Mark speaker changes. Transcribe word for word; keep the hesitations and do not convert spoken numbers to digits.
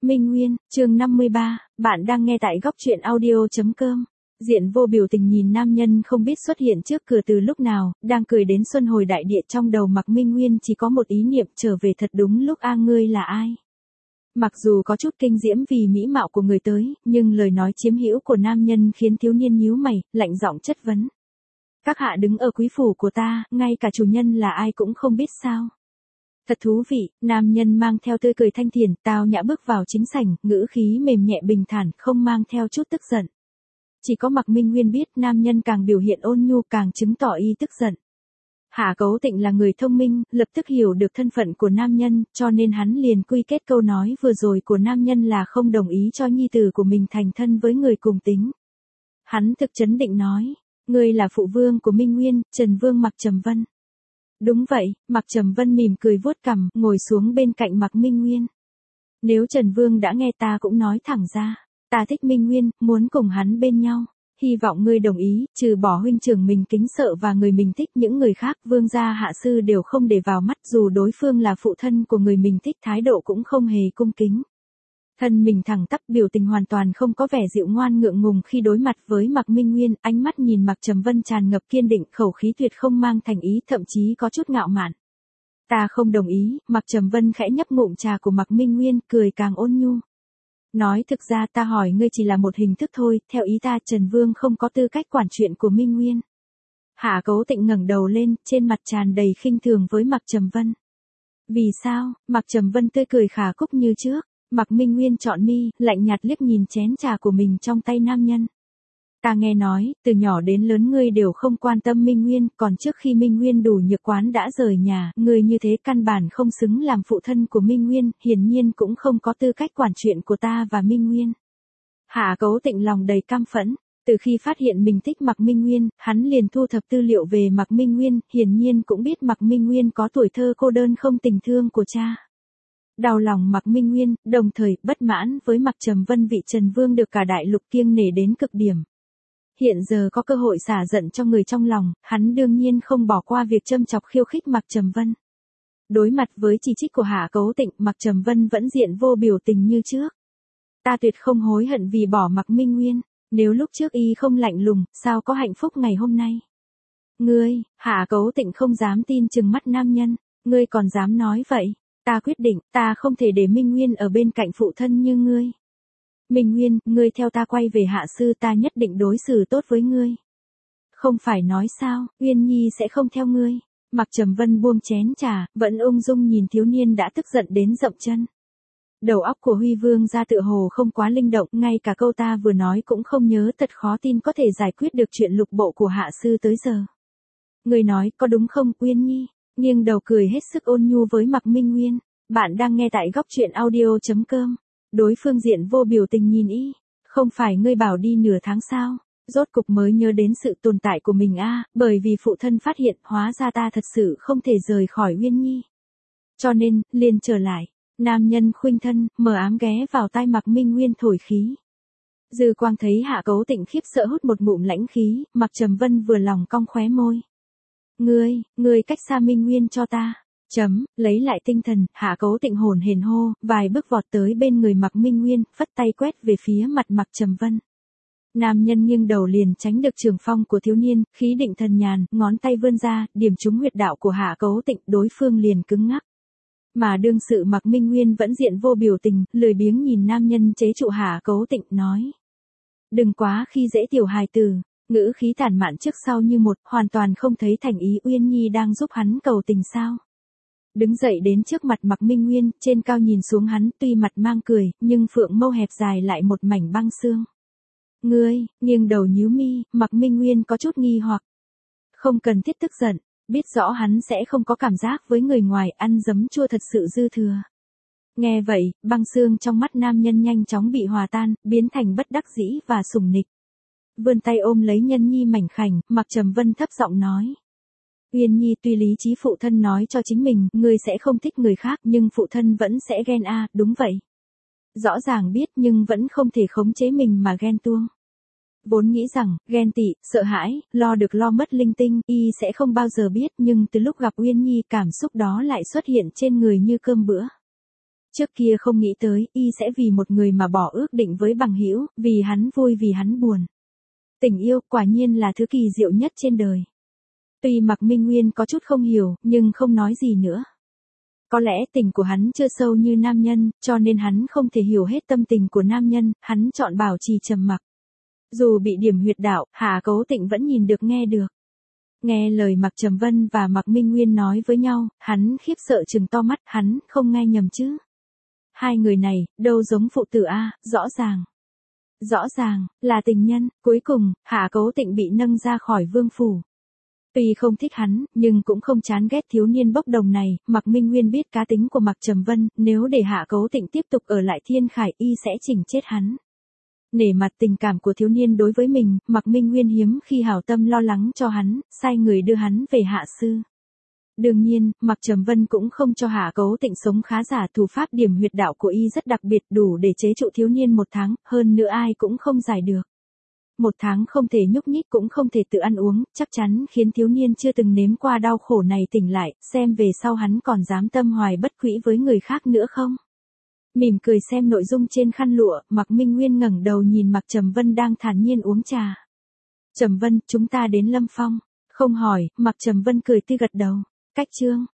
Speaker 1: Minh Nguyên, chương năm mươi ba, bạn đang nghe tại góc truyện audio.com. Diện vô biểu tình nhìn nam nhân không biết xuất hiện trước cửa từ lúc nào, đang cười đến xuân hồi đại địa, trong đầu Mạc Minh Nguyên chỉ có một ý niệm, trở về thật đúng lúc. A ngươi là ai? Mặc dù có chút kinh diễm vì mỹ mạo của người tới, nhưng lời nói chiếm hữu của nam nhân khiến thiếu niên nhíu mày, lạnh giọng chất vấn. Các hạ đứng ở quý phủ của ta, ngay cả chủ nhân là ai cũng không biết sao? Thật thú vị, nam nhân mang theo tươi cười thanh thiền, tao nhã bước vào chính sảnh, ngữ khí mềm nhẹ bình thản, không mang theo chút tức giận. Chỉ có Mạc Minh Nguyên biết nam nhân càng biểu hiện ôn nhu càng chứng tỏ y tức giận. Hạ Cấu Tịnh là người thông minh, lập tức hiểu được thân phận của nam nhân, cho nên hắn liền quy kết câu nói vừa rồi của nam nhân là không đồng ý cho nhi tử của mình thành thân với người cùng tính. Hắn thực chấn định nói, ngươi là phụ vương của Minh Nguyên, Trần Vương Mạc Trầm Vân. Đúng vậy, Mạc Trầm Vân mỉm cười vuốt cằm, ngồi xuống bên cạnh Mạc Minh Nguyên. Nếu Trần Vương đã nghe ta cũng nói thẳng ra, ta thích Minh Nguyên, muốn cùng hắn bên nhau. Hy vọng ngươi đồng ý, trừ bỏ huynh trưởng mình kính sợ và người mình thích, những người khác vương gia hạ sư đều không để vào mắt, dù đối phương là phụ thân của người mình thích, thái độ cũng không hề cung kính. Thân mình thẳng tắp, biểu tình hoàn toàn không có vẻ dịu ngoan ngượng ngùng khi đối mặt với Mạc Minh Nguyên, ánh mắt nhìn Mạc Trầm Vân tràn ngập kiên định, khẩu khí tuyệt không mang thành ý, thậm chí có chút ngạo mạn. Ta không đồng ý. Mạc Trầm Vân khẽ nhấp ngụm trà của Mạc Minh Nguyên, cười càng ôn nhu. Nói thực ra ta hỏi ngươi chỉ là một hình thức thôi, theo ý ta Trần Vương không có tư cách quản chuyện của Minh Nguyên. Hạ Cấu Tịnh ngẩng đầu lên, trên mặt tràn đầy khinh thường với Mạc Trầm Vân. Vì sao? Mạc Trầm Vân tươi cười khả cúc như trước. Mạc Minh Nguyên trọn mi, lạnh nhạt liếc nhìn chén trà của mình trong tay nam nhân. Ta nghe nói, từ nhỏ đến lớn ngươi đều không quan tâm Minh Nguyên, còn trước khi Minh Nguyên đủ nhược quán đã rời nhà, ngươi như thế căn bản không xứng làm phụ thân của Minh Nguyên, hiển nhiên cũng không có tư cách quản chuyện của ta và Minh Nguyên. Hạ Cấu Tịnh lòng đầy căm phẫn, từ khi phát hiện mình thích Mạc Minh Nguyên, hắn liền thu thập tư liệu về Mạc Minh Nguyên, hiển nhiên cũng biết Mạc Minh Nguyên có tuổi thơ cô đơn không tình thương của cha. Đau lòng Mạc Minh Nguyên, đồng thời bất mãn với Mạc Trầm Vân vị Trần Vương được cả đại lục kiêng nể đến cực điểm. Hiện giờ có cơ hội xả giận cho người trong lòng, hắn đương nhiên không bỏ qua việc châm chọc khiêu khích Mạc Trầm Vân. Đối mặt với chỉ trích của Hạ Cấu Tịnh, Mạc Trầm Vân vẫn diện vô biểu tình như trước. Ta tuyệt không hối hận vì bỏ Mạc Minh Nguyên, nếu lúc trước y không lạnh lùng, sao có hạnh phúc ngày hôm nay. Ngươi, Hạ Cấu Tịnh không dám tin chừng mắt nam nhân, ngươi còn dám nói vậy. Ta quyết định, ta không thể để Minh Nguyên ở bên cạnh phụ thân như ngươi. Minh Nguyên, ngươi theo ta quay về hạ sư, ta nhất định đối xử tốt với ngươi. Không phải nói sao, Uyên Nhi sẽ không theo ngươi. Mạc Trầm Vân buông chén trà, vẫn ung dung nhìn thiếu niên đã tức giận đến dậm chân. Đầu óc của Huy Vương gia tựa hồ không quá linh động, ngay cả câu ta vừa nói cũng không nhớ, thật khó tin có thể giải quyết được chuyện lục bộ của hạ sư tới giờ. Ngươi nói có đúng không, Uyên Nhi? Nghiêng đầu cười hết sức ôn nhu với Mạc Minh Nguyên. Bạn đang nghe tại góc truyện audio.com. Đối phương diện vô biểu tình nhìn y. Không phải ngươi bảo đi nửa tháng sao? Rốt cục mới nhớ đến sự tồn tại của mình a, à, bởi vì phụ thân phát hiện, hóa ra ta thật sự không thể rời khỏi Uyên Nhi. Cho nên, liền trở lại. Nam nhân khuynh thân, mờ ám ghé vào tai Mạc Minh Nguyên thổi khí. Dư Quang thấy Hạ Cấu Tịnh khiếp sợ hút một ngụm lãnh khí, Mạc Trầm Vân vừa lòng cong khóe môi. Ngươi, ngươi cách xa Minh Nguyên cho ta. Chấm, lấy lại tinh thần, Hạ Cấu Tịnh hồn hển hô, vài bước vọt tới bên người Mạc Minh Nguyên, phất tay quét về phía mặt Mạc Trầm Vân. Nam nhân nghiêng đầu liền tránh được trường phong của thiếu niên, khí định thần nhàn, ngón tay vươn ra, điểm trúng huyệt đạo của Hạ Cấu Tịnh, đối phương liền cứng ngắc. Mà đương sự Mạc Minh Nguyên vẫn diện vô biểu tình, lười biếng nhìn nam nhân chế trụ Hạ Cấu Tịnh, nói. Đừng quá khi dễ tiểu hài tử. Ngữ khí tản mạn trước sau như một, hoàn toàn không thấy thành ý. Uyên Nhi đang giúp hắn cầu tình sao. Đứng dậy đến trước mặt Mạc Minh Nguyên, trên cao nhìn xuống hắn, tuy mặt mang cười, nhưng phượng mâu hẹp dài lại một mảnh băng xương. Ngươi, nghiêng đầu nhíu mi, Mạc Minh Nguyên có chút nghi hoặc. Không cần thiết tức giận, biết rõ hắn sẽ không có cảm giác với người ngoài, ăn giấm chua thật sự dư thừa. Nghe vậy, băng xương trong mắt nam nhân nhanh chóng bị hòa tan, biến thành bất đắc dĩ và sủng nịch. Vươn tay ôm lấy nhân nhi mảnh khảnh, Mạc Trầm Vân thấp giọng nói. Uyên Nhi, tuy lý trí phụ thân nói cho chính mình, ngươi sẽ không thích người khác, nhưng phụ thân vẫn sẽ ghen a, à, đúng vậy. Rõ ràng biết nhưng vẫn không thể khống chế mình mà ghen tuông. Vốn nghĩ rằng, ghen tị, sợ hãi, lo được lo mất linh tinh, y sẽ không bao giờ biết, nhưng từ lúc gặp Uyên Nhi cảm xúc đó lại xuất hiện trên người như cơm bữa. Trước kia không nghĩ tới, y sẽ vì một người mà bỏ ước định với bằng hữu, vì hắn vui vì hắn buồn. Tình yêu quả nhiên là thứ kỳ diệu nhất trên đời. Tuy Mạc Minh Nguyên có chút không hiểu, nhưng không nói gì nữa. Có lẽ tình của hắn chưa sâu như nam nhân, cho nên hắn không thể hiểu hết tâm tình của nam nhân, hắn chọn bảo trì trầm mặc. Dù bị điểm huyệt đạo, Hạ Cấu Tịnh vẫn nhìn được nghe được. Nghe lời Mạc Trầm Vân và Mạc Minh Nguyên nói với nhau, hắn khiếp sợ trừng to mắt, hắn không nghe nhầm chứ. Hai người này, đâu giống phụ tử a, rõ ràng. Rõ ràng, là tình nhân, cuối cùng, Hạ Cấu Tịnh bị nâng ra khỏi vương phủ. Tuy không thích hắn, nhưng cũng không chán ghét thiếu niên bốc đồng này, Mạc Minh Nguyên biết cá tính của Mạc Trầm Vân, nếu để Hạ Cấu Tịnh tiếp tục ở lại Thiên Khải y sẽ chỉnh chết hắn. Nể mặt tình cảm của thiếu niên đối với mình, Mạc Minh Nguyên hiếm khi hảo tâm lo lắng cho hắn, sai người đưa hắn về hạ sư. Đương nhiên, Mạc Trầm Vân cũng không cho Hạ Cấu Tịnh sống khá giả, thủ pháp điểm huyệt đạo của y rất đặc biệt, đủ để chế trụ thiếu niên một tháng, hơn nữa ai cũng không giải được. Một tháng không thể nhúc nhích cũng không thể tự ăn uống, chắc chắn khiến thiếu niên chưa từng nếm qua đau khổ này tỉnh lại, xem về sau hắn còn dám tâm hoài bất quỹ với người khác nữa không. Mỉm cười xem nội dung trên khăn lụa, Mạc Minh Nguyên ngẩng đầu nhìn Mạc Trầm Vân đang thản nhiên uống trà. Trầm Vân, chúng ta đến Lâm Phong. Không hỏi, Mạc Trầm Vân cười tươi gật đầu. Cách chương.